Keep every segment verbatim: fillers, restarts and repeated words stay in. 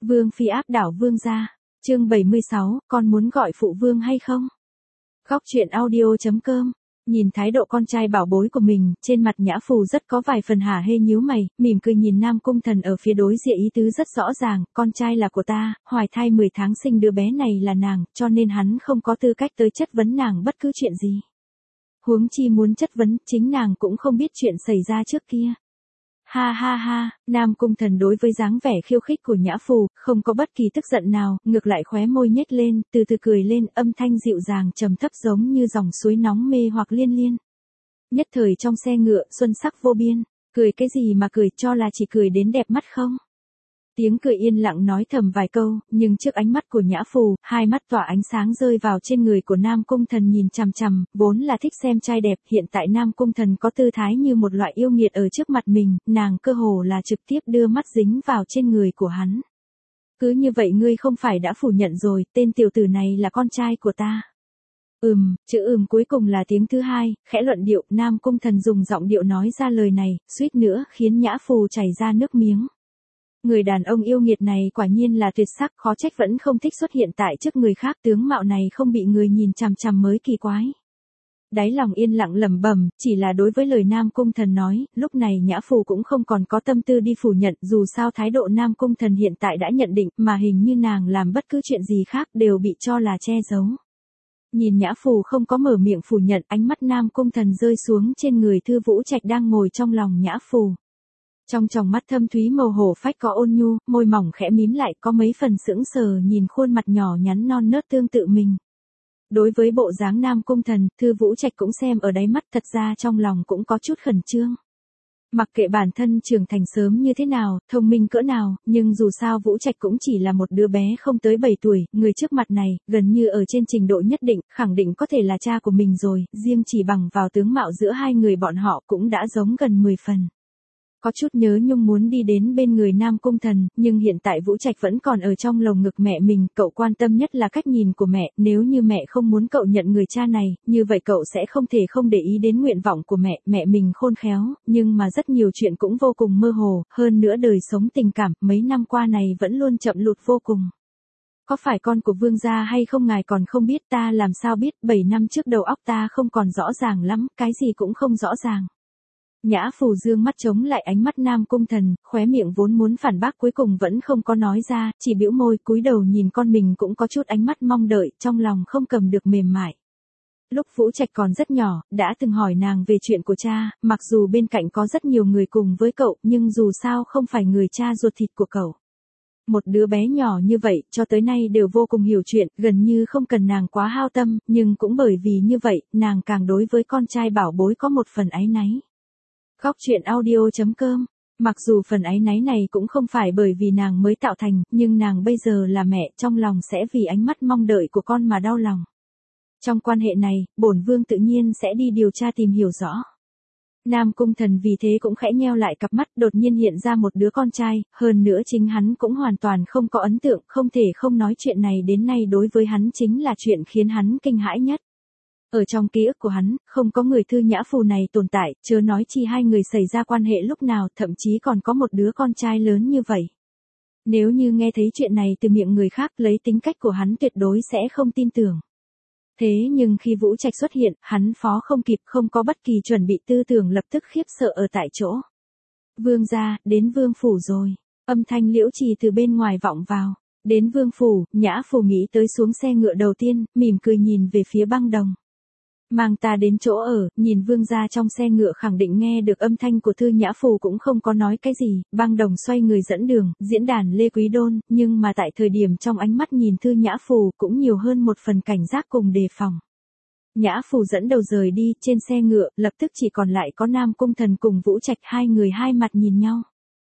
Vương phi áp đảo vương gia. Chương bảy mươi sáu, con muốn gọi phụ vương hay không? Góc truyện audio chấm com. Nhìn thái độ con trai bảo bối của mình, trên mặt Nhã Phù rất có vài phần hả hê nhíu mày, mỉm cười nhìn Nam Cung Thần ở phía đối diện, ý tứ rất rõ ràng, con trai là của ta, hoài thai mười tháng sinh đứa bé này là nàng, cho nên hắn không có tư cách tới chất vấn nàng bất cứ chuyện gì. Huống chi muốn chất vấn, chính nàng cũng không biết chuyện xảy ra trước kia. Ha ha ha, Nam Cung Thần đối với dáng vẻ khiêu khích của Nhã Phù, không có bất kỳ tức giận nào, ngược lại khóe môi nhếch lên, từ từ cười lên, âm thanh dịu dàng trầm thấp giống như dòng suối nóng mê hoặc liên liên. Nhất thời trong xe ngựa, xuân sắc vô biên, cười cái gì mà cười, cho là chỉ cười đến đẹp mắt không? Tiếng cười yên lặng nói thầm vài câu, nhưng trước ánh mắt của Nhã Phù, hai mắt tỏa ánh sáng rơi vào trên người của Nam Cung Thần nhìn chằm chằm, vốn là thích xem trai đẹp, hiện tại Nam Cung Thần có tư thái như một loại yêu nghiệt ở trước mặt mình, nàng cơ hồ là trực tiếp đưa mắt dính vào trên người của hắn. Cứ như vậy ngươi không phải đã phủ nhận rồi, tên tiểu tử này là con trai của ta. Ừm, chữ ừm cuối cùng là tiếng thứ hai, khẽ luận điệu, Nam Cung Thần dùng giọng điệu nói ra lời này, suýt nữa khiến Nhã Phù chảy ra nước miếng. Người đàn ông yêu nghiệt này quả nhiên là tuyệt sắc, khó trách vẫn không thích xuất hiện tại trước người khác, tướng mạo này không bị người nhìn chằm chằm mới kỳ quái. Đáy lòng yên lặng lẩm bẩm, chỉ là đối với lời Nam Cung Thần nói, lúc này Nhã Phù cũng không còn có tâm tư đi phủ nhận, dù sao thái độ Nam Cung Thần hiện tại đã nhận định, mà hình như nàng làm bất cứ chuyện gì khác đều bị cho là che giấu. Nhìn Nhã Phù không có mở miệng phủ nhận, ánh mắt Nam Cung Thần rơi xuống trên người Thư Vũ Trạch đang ngồi trong lòng Nhã Phù. Trong tròng mắt thâm thúy màu hổ phách có ôn nhu, môi mỏng khẽ mím lại, có mấy phần sững sờ nhìn khuôn mặt nhỏ nhắn non nớt tương tự mình. Đối với bộ dáng Nam Cung Thần, Thư Vũ Trạch cũng xem ở đáy mắt, thật ra trong lòng cũng có chút khẩn trương. Mặc kệ bản thân trưởng thành sớm như thế nào, thông minh cỡ nào, nhưng dù sao Vũ Trạch cũng chỉ là một đứa bé không tới bảy tuổi, người trước mặt này, gần như ở trên trình độ nhất định, khẳng định có thể là cha của mình rồi, riêng chỉ bằng vào tướng mạo giữa hai người bọn họ cũng đã giống gần mười phần. Có chút nhớ nhung muốn đi đến bên người Nam Cung Thần, nhưng hiện tại Vũ Trạch vẫn còn ở trong lồng ngực mẹ mình, cậu quan tâm nhất là cách nhìn của mẹ, nếu như mẹ không muốn cậu nhận người cha này, như vậy cậu sẽ không thể không để ý đến nguyện vọng của mẹ, mẹ mình khôn khéo, nhưng mà rất nhiều chuyện cũng vô cùng mơ hồ, hơn nữa đời sống tình cảm, mấy năm qua này vẫn luôn chậm lụt vô cùng. Có phải con của vương gia hay không ngài còn không biết, ta làm sao biết, bảy năm trước đầu óc ta không còn rõ ràng lắm, cái gì cũng không rõ ràng. Nhã Phù dương mắt chống lại ánh mắt Nam Cung Thần, khóe miệng vốn muốn phản bác cuối cùng vẫn không có nói ra, chỉ bĩu môi cúi đầu nhìn con mình cũng có chút ánh mắt mong đợi, trong lòng không cầm được mềm mại. Lúc Vũ Trạch còn rất nhỏ, đã từng hỏi nàng về chuyện của cha, mặc dù bên cạnh có rất nhiều người cùng với cậu, nhưng dù sao không phải người cha ruột thịt của cậu. Một đứa bé nhỏ như vậy, cho tới nay đều vô cùng hiểu chuyện, gần như không cần nàng quá hao tâm, nhưng cũng bởi vì như vậy, nàng càng đối với con trai bảo bối có một phần áy náy. Góc truyện audio chấm com. Mặc dù phần áy náy này cũng không phải bởi vì nàng mới tạo thành, nhưng nàng bây giờ là mẹ, trong lòng sẽ vì ánh mắt mong đợi của con mà đau lòng. Trong quan hệ này, bổn vương tự nhiên sẽ đi điều tra tìm hiểu rõ. Nam Cung Thần vì thế cũng khẽ nheo lại cặp mắt, đột nhiên hiện ra một đứa con trai, hơn nữa chính hắn cũng hoàn toàn không có ấn tượng, không thể không nói chuyện này đến nay đối với hắn chính là chuyện khiến hắn kinh hãi nhất. Ở trong ký ức của hắn, không có người Thư Nhã Phù này tồn tại, chớ nói chi hai người xảy ra quan hệ lúc nào, thậm chí còn có một đứa con trai lớn như vậy. Nếu như nghe thấy chuyện này từ miệng người khác, lấy tính cách của hắn tuyệt đối sẽ không tin tưởng. Thế nhưng khi Vũ Trạch xuất hiện, hắn phó không kịp, không có bất kỳ chuẩn bị, tư tưởng lập tức khiếp sợ ở tại chỗ. Vương gia, đến vương phủ rồi. Âm thanh Liễu Trì từ bên ngoài vọng vào. Đến vương phủ, Nhã Phù nghĩ tới xuống xe ngựa đầu tiên, mỉm cười nhìn về phía Băng Đồng. Mang ta đến chỗ ở, nhìn vương gia trong xe ngựa khẳng định nghe được âm thanh của Thư Nhã Phù cũng không có nói cái gì, Băng Đồng xoay người dẫn đường, diễn đàn Lê Quý Đôn, nhưng mà tại thời điểm trong ánh mắt nhìn Thư Nhã Phù cũng nhiều hơn một phần cảnh giác cùng đề phòng. Nhã Phù dẫn đầu rời đi, trên xe ngựa, lập tức chỉ còn lại có Nam Cung Thần cùng Vũ Trạch, hai người hai mặt nhìn nhau.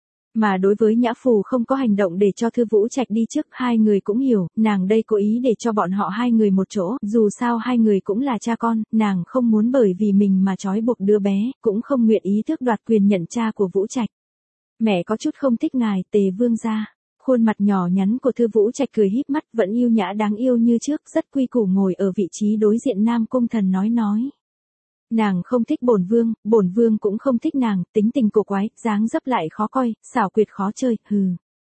Mà đối với Nhã Phù không có hành động để cho Thư Vũ Trạch đi trước, hai người cũng hiểu, nàng đây cố ý để cho bọn họ hai người một chỗ, dù sao hai người cũng là cha con, nàng không muốn bởi vì mình mà trói buộc đứa bé, cũng không nguyện ý tước đoạt quyền nhận cha của Vũ Trạch. Mẹ có chút không thích ngài, Tề vương gia. Khuôn mặt nhỏ nhắn của Thư Vũ Trạch cười híp mắt, vẫn yêu nhã đáng yêu như trước, rất quy củ ngồi ở vị trí đối diện Nam Cung Thần nói nói. Nàng không thích bổn vương, bổn vương cũng không thích nàng, tính tình cổ quái, dáng dấp lại khó coi, xảo quyệt khó chơi, hừ.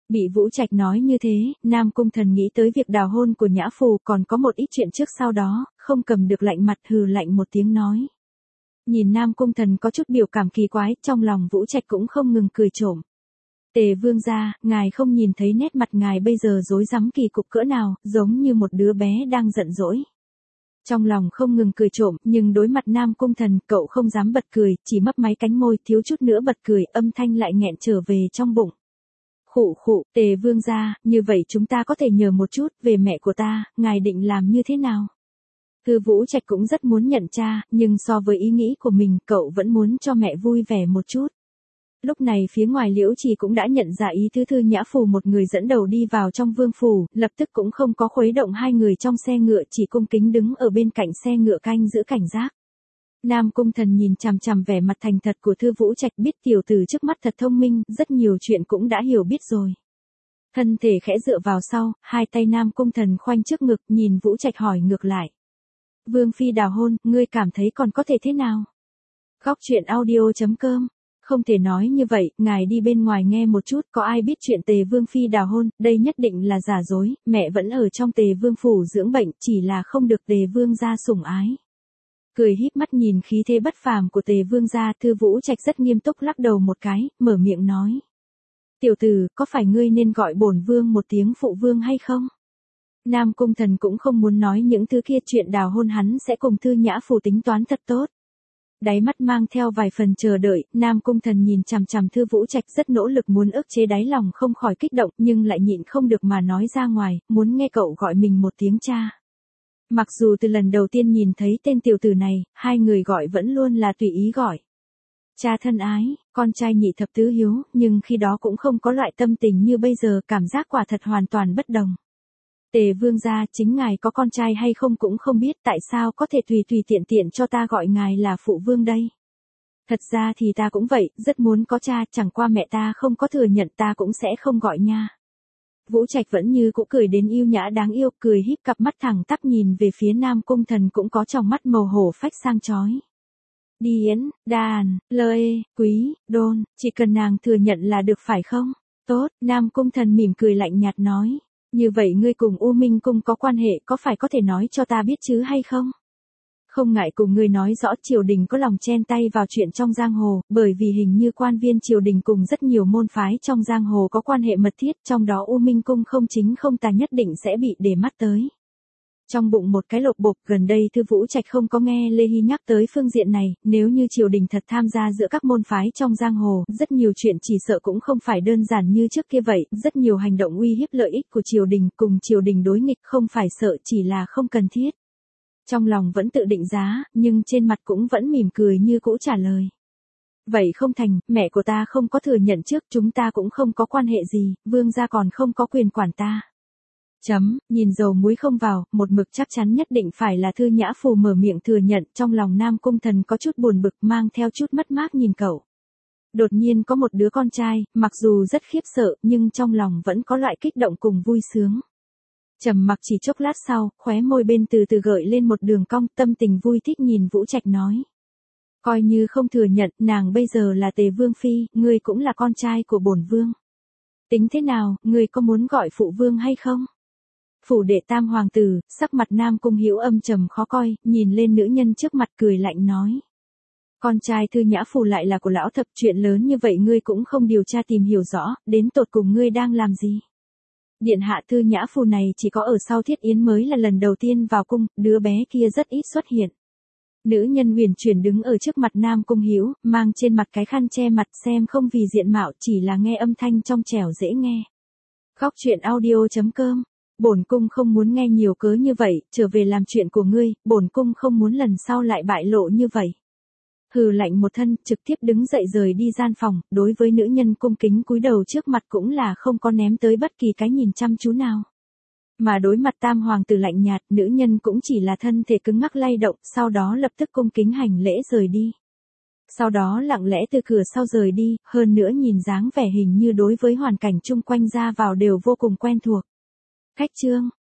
Bị Vũ Trạch nói như thế, Nam Cung Thần nghĩ tới việc đào hôn của Nhã Phù còn có một ít chuyện trước sau đó, không cầm được lạnh mặt hừ lạnh một tiếng nói. Nhìn Nam Cung Thần có chút biểu cảm kỳ quái, trong lòng Vũ Trạch cũng không ngừng cười trộm. Tề vương gia, ngài không nhìn thấy nét mặt ngài bây giờ rối rắm kỳ cục cỡ nào, giống như một đứa bé đang giận dỗi. Trong lòng không ngừng cười trộm, nhưng đối mặt Nam Cung Thần, cậu không dám bật cười, chỉ mấp máy cánh môi, thiếu chút nữa bật cười, âm thanh lại nghẹn trở về trong bụng. Khụ khụ, Tề vương gia, như vậy chúng ta có thể nhờ một chút, về mẹ của ta, ngài định làm như thế nào? Thư Vũ Trạch cũng rất muốn nhận cha, nhưng so với ý nghĩ của mình, cậu vẫn muốn cho mẹ vui vẻ một chút. Lúc này phía ngoài Liễu Trì cũng đã nhận ra ý tứ Thư Nhã Phù một người dẫn đầu đi vào trong vương phủ, lập tức cũng không có khuấy động hai người trong xe ngựa, chỉ cung kính đứng ở bên cạnh xe ngựa canh giữ cảnh giác. Nam Cung Thần nhìn chằm chằm vẻ mặt thành thật của Thư Vũ Trạch, biết tiểu tử trước mắt thật thông minh, rất nhiều chuyện cũng đã hiểu biết rồi. Thân thể khẽ dựa vào sau, hai tay Nam Cung Thần khoanh trước ngực, nhìn Vũ Trạch hỏi ngược lại. Vương phi đào hôn, ngươi cảm thấy còn có thể thế nào? Góc truyện audio chấm com. Không thể nói như vậy, ngài đi bên ngoài nghe một chút, có ai biết chuyện Tề Vương phi đào hôn, đây nhất định là giả dối, mẹ vẫn ở trong Tề Vương phủ dưỡng bệnh, chỉ là không được Tề Vương gia sủng ái. Cười híp mắt nhìn khí thế bất phàm của Tề Vương gia, Thư Vũ Trạch rất nghiêm túc lắc đầu một cái, mở miệng nói. Tiểu tử, có phải ngươi nên gọi bổn vương một tiếng phụ vương hay không? Nam Cung Thần cũng không muốn nói những thứ kia, chuyện đào hôn hắn sẽ cùng Thư Nhã Phù tính toán thật tốt. Đáy mắt mang theo vài phần chờ đợi, Nam Cung Thần nhìn chằm chằm Thư Vũ Trạch rất nỗ lực muốn ức chế đáy lòng không khỏi kích động nhưng lại nhịn không được mà nói ra ngoài, muốn nghe cậu gọi mình một tiếng cha. Mặc dù từ lần đầu tiên nhìn thấy tên tiểu tử này, hai người gọi vẫn luôn là tùy ý gọi. Cha thân ái, con trai nhị thập tứ hiếu, nhưng khi đó cũng không có loại tâm tình như bây giờ, cảm giác quả thật hoàn toàn bất đồng. Tề vương gia, chính ngài có con trai hay không cũng không biết, tại sao có thể tùy tùy tiện tiện cho ta gọi ngài là phụ vương đây. Thật ra thì ta cũng vậy, rất muốn có cha, chẳng qua mẹ ta không có thừa nhận, ta cũng sẽ không gọi nha. Vũ Trạch vẫn như cũ cười đến yêu nhã đáng yêu, cười híp cặp mắt thẳng tắp nhìn về phía Nam Cung Thần cũng có trong mắt màu hổ phách sang chói. Điến, đàn, lơ ê, quý, đôn, chỉ cần nàng thừa nhận là được phải không? Tốt, Nam Cung Thần mỉm cười lạnh nhạt nói. Như vậy ngươi cùng U Minh Cung có quan hệ, có phải có thể nói cho ta biết chứ hay không? Không ngại cùng ngươi nói rõ, triều đình có lòng chen tay vào chuyện trong giang hồ, bởi vì hình như quan viên triều đình cùng rất nhiều môn phái trong giang hồ có quan hệ mật thiết, trong đó U Minh Cung không chính không tà nhất định sẽ bị để mắt tới. Trong bụng một cái lột bột, gần đây Thư Vũ Trạch không có nghe Lê Hy nhắc tới phương diện này, nếu như triều đình thật tham gia giữa các môn phái trong giang hồ, rất nhiều chuyện chỉ sợ cũng không phải đơn giản như trước kia vậy, rất nhiều hành động uy hiếp lợi ích của triều đình cùng triều đình đối nghịch, không phải sợ chỉ là không cần thiết. Trong lòng vẫn tự định giá, nhưng trên mặt cũng vẫn mỉm cười như cũ trả lời. Vậy không thành, mẹ của ta không có thừa nhận trước, chúng ta cũng không có quan hệ gì, vương gia còn không có quyền quản ta. Chấm, nhìn dầu muối không vào, một mực chắc chắn nhất định phải là Thư Nhã Phù mở miệng thừa nhận, trong lòng Nam Cung Thần có chút buồn bực, mang theo chút mất mát nhìn cậu. Đột nhiên có một đứa con trai, mặc dù rất khiếp sợ, nhưng trong lòng vẫn có loại kích động cùng vui sướng. Trầm mặc chỉ chốc lát sau, khóe môi bên từ từ gợi lên một đường cong, tâm tình vui thích nhìn Vũ Trạch nói. Coi như không thừa nhận, nàng bây giờ là Tề Vương phi, ngươi cũng là con trai của bổn vương. Tính thế nào, ngươi có muốn gọi phụ vương hay không? Phủ đệ tam hoàng tử, sắc mặt Nam Cung Hữu âm trầm khó coi, nhìn lên nữ nhân trước mặt cười lạnh nói. Con trai Thư Nhã Phù lại là của lão thập, chuyện lớn như vậy ngươi cũng không điều tra tìm hiểu rõ, đến tột cùng ngươi đang làm gì? Điện hạ Thư Nhã Phù này chỉ có ở sau Thiết Yến mới là lần đầu tiên vào cung, đứa bé kia rất ít xuất hiện. Nữ nhân huyền chuyển đứng ở trước mặt Nam Cung Hữu, mang trên mặt cái khăn che mặt, xem không vì diện mạo, chỉ là nghe âm thanh trong trẻo dễ nghe. Góc truyện audio chấm com. Bổn cung không muốn nghe nhiều cớ như vậy, trở về làm chuyện của ngươi, bổn cung không muốn lần sau lại bại lộ như vậy. Hừ lạnh một thân, trực tiếp đứng dậy rời đi gian phòng, đối với nữ nhân cung kính cúi đầu trước mặt cũng là không có ném tới bất kỳ cái nhìn chăm chú nào. Mà đối mặt tam hoàng tử lạnh nhạt, nữ nhân cũng chỉ là thân thể cứng ngắc lay động, sau đó lập tức cung kính hành lễ rời đi. Sau đó lặng lẽ từ cửa sau rời đi, hơn nữa nhìn dáng vẻ hình như đối với hoàn cảnh chung quanh ra vào đều vô cùng quen thuộc. Khách chương